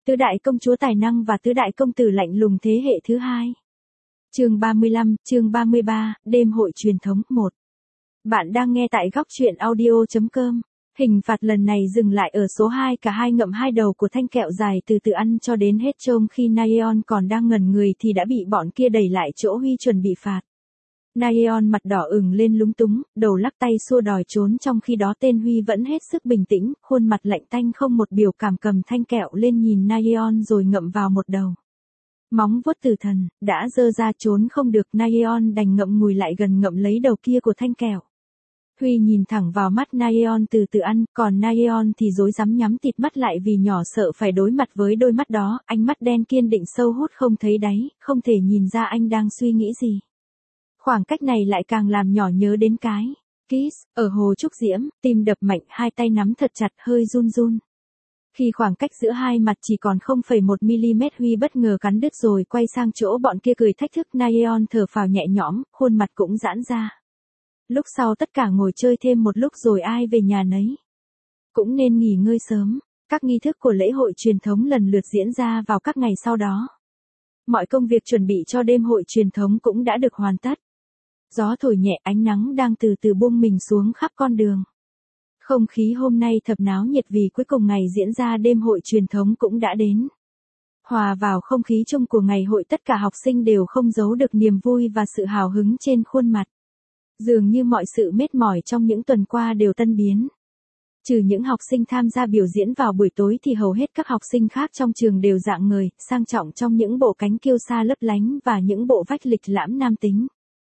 Tứ đại công chúa tài năng và tứ đại công tử lạnh lùng thế hệ thứ hai. Chương 35, chương 33, đêm hội truyền thống 1. Bạn đang nghe tại góc truyện audio.com. Hình phạt lần này dừng lại ở số 2, cả hai ngậm hai đầu của thanh kẹo dài từ từ ăn cho đến hết trông. Khi Naeon còn đang ngẩn người thì đã bị bọn kia đẩy lại chỗ Huy chuẩn bị phạt. Naeon mặt đỏ ửng lên lúng túng, đầu lắc tay xua đòi trốn, trong khi đó tên Huy vẫn hết sức bình tĩnh, khuôn mặt lạnh tanh không một biểu cảm, cầm thanh kẹo lên nhìn Naeon rồi ngậm vào một đầu. Móng vuốt tử thần, đã giơ ra trốn không được, Naeon đành ngậm ngùi lại gần ngậm lấy đầu kia của thanh kẹo. Huy nhìn thẳng vào mắt Naeon từ từ ăn, còn Naeon thì rối rắm nhắm tịt mắt lại vì nhỏ sợ phải đối mặt với đôi mắt đó, ánh mắt đen kiên định sâu hút không thấy đáy, không thể nhìn ra anh đang suy nghĩ gì. Khoảng cách này lại càng làm nhỏ nhớ đến cái kiss ở hồ trúc diễm, tim đập mạnh, hai tay nắm thật chặt, hơi run run. Khi khoảng cách giữa hai mặt chỉ còn 0,1 mm, Huy bất ngờ cắn đứt rồi quay sang chỗ bọn kia cười thách thức. Naeon thở phào nhẹ nhõm, khuôn mặt cũng giãn ra. Lúc sau tất cả ngồi chơi thêm một lúc rồi ai về nhà nấy. Cũng nên nghỉ ngơi sớm. Các nghi thức của lễ hội truyền thống lần lượt diễn ra vào các ngày sau đó. Mọi công việc chuẩn bị cho đêm hội truyền thống cũng đã được hoàn tất. Gió thổi nhẹ, ánh nắng đang từ từ buông mình xuống khắp con đường. Không khí hôm nay thật náo nhiệt vì cuối cùng ngày diễn ra đêm hội truyền thống cũng đã đến. Hòa vào không khí chung của ngày hội, tất cả học sinh đều không giấu được niềm vui và sự hào hứng trên khuôn mặt. Dường như mọi sự mệt mỏi trong những tuần qua đều tan biến. Trừ những học sinh tham gia biểu diễn vào buổi tối thì hầu hết các học sinh khác trong trường đều rạng ngời, sang trọng trong những bộ cánh kiêu sa lấp lánh và những bộ vách lịch lãm nam tính.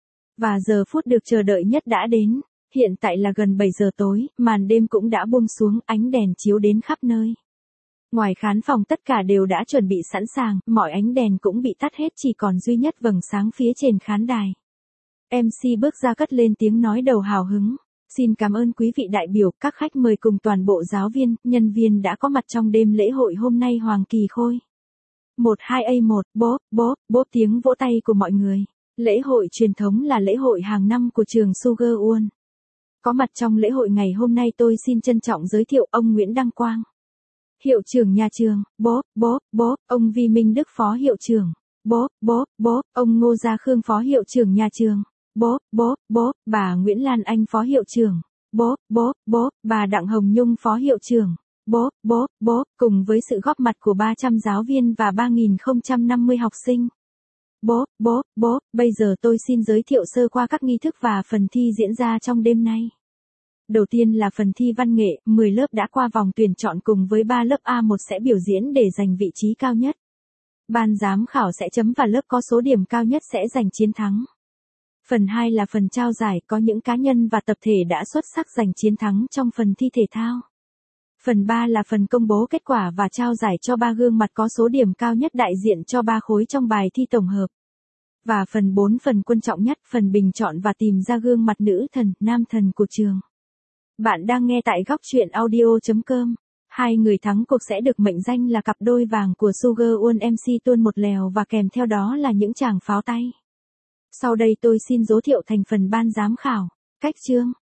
Và giờ phút được chờ đợi nhất đã đến. Hiện tại là gần 7 giờ tối, màn đêm cũng đã buông xuống, ánh đèn chiếu đến khắp nơi. Ngoài khán phòng tất cả đều đã chuẩn bị sẵn sàng, mọi ánh đèn cũng bị tắt hết, chỉ còn duy nhất vầng sáng phía trên khán đài. MC bước ra cất lên tiếng nói đầu hào hứng. Xin cảm ơn quý vị đại biểu, các khách mời cùng toàn bộ giáo viên, nhân viên đã có mặt trong đêm lễ hội hôm nay hoàng kỳ khôi. 12A1, bóp, bóp, bóp tiếng vỗ tay của mọi người. Lễ hội truyền thống là lễ hội hàng năm của trường Sugar One. Có mặt trong lễ hội ngày hôm nay tôi xin trân trọng giới thiệu ông Nguyễn Đăng Quang, hiệu trưởng nhà trường, bóp, bóp, bóp, ông Vi Minh Đức phó hiệu trưởng, bóp, bóp, bóp, ông Ngô Gia Khương phó hiệu trưởng nhà trường, bóp, bóp, bóp, bà Nguyễn Lan Anh phó hiệu trưởng, bóp, bóp, bóp, bà Đặng Hồng Nhung phó hiệu trưởng, bóp, bóp, bóp, cùng với sự góp mặt của 300 giáo viên và 3050 học sinh. Bóp, bóp, bóp, bây giờ tôi xin giới thiệu sơ qua các nghi thức và phần thi diễn ra trong đêm nay. Đầu tiên là phần thi văn nghệ, 10 lớp đã qua vòng tuyển chọn cùng với 3 lớp A1 sẽ biểu diễn để giành vị trí cao nhất. Ban giám khảo sẽ chấm và lớp có số điểm cao nhất sẽ giành chiến thắng. Phần 2 là phần trao giải, có những cá nhân và tập thể đã xuất sắc giành chiến thắng trong phần thi thể thao. Phần 3 là phần công bố kết quả và trao giải cho 3 gương mặt có số điểm cao nhất đại diện cho 3 khối trong bài thi tổng hợp. Và phần 4, phần quan trọng nhất, phần bình chọn và tìm ra gương mặt nữ thần, nam thần của trường. Bạn đang nghe tại góc truyện audio.com. Hai người thắng cuộc sẽ được mệnh danh là cặp đôi vàng của Sugar One, MC tuôn một lèo và kèm theo đó là những tràng pháo tay. Sau đây tôi xin giới thiệu thành phần ban giám khảo. Cách chương.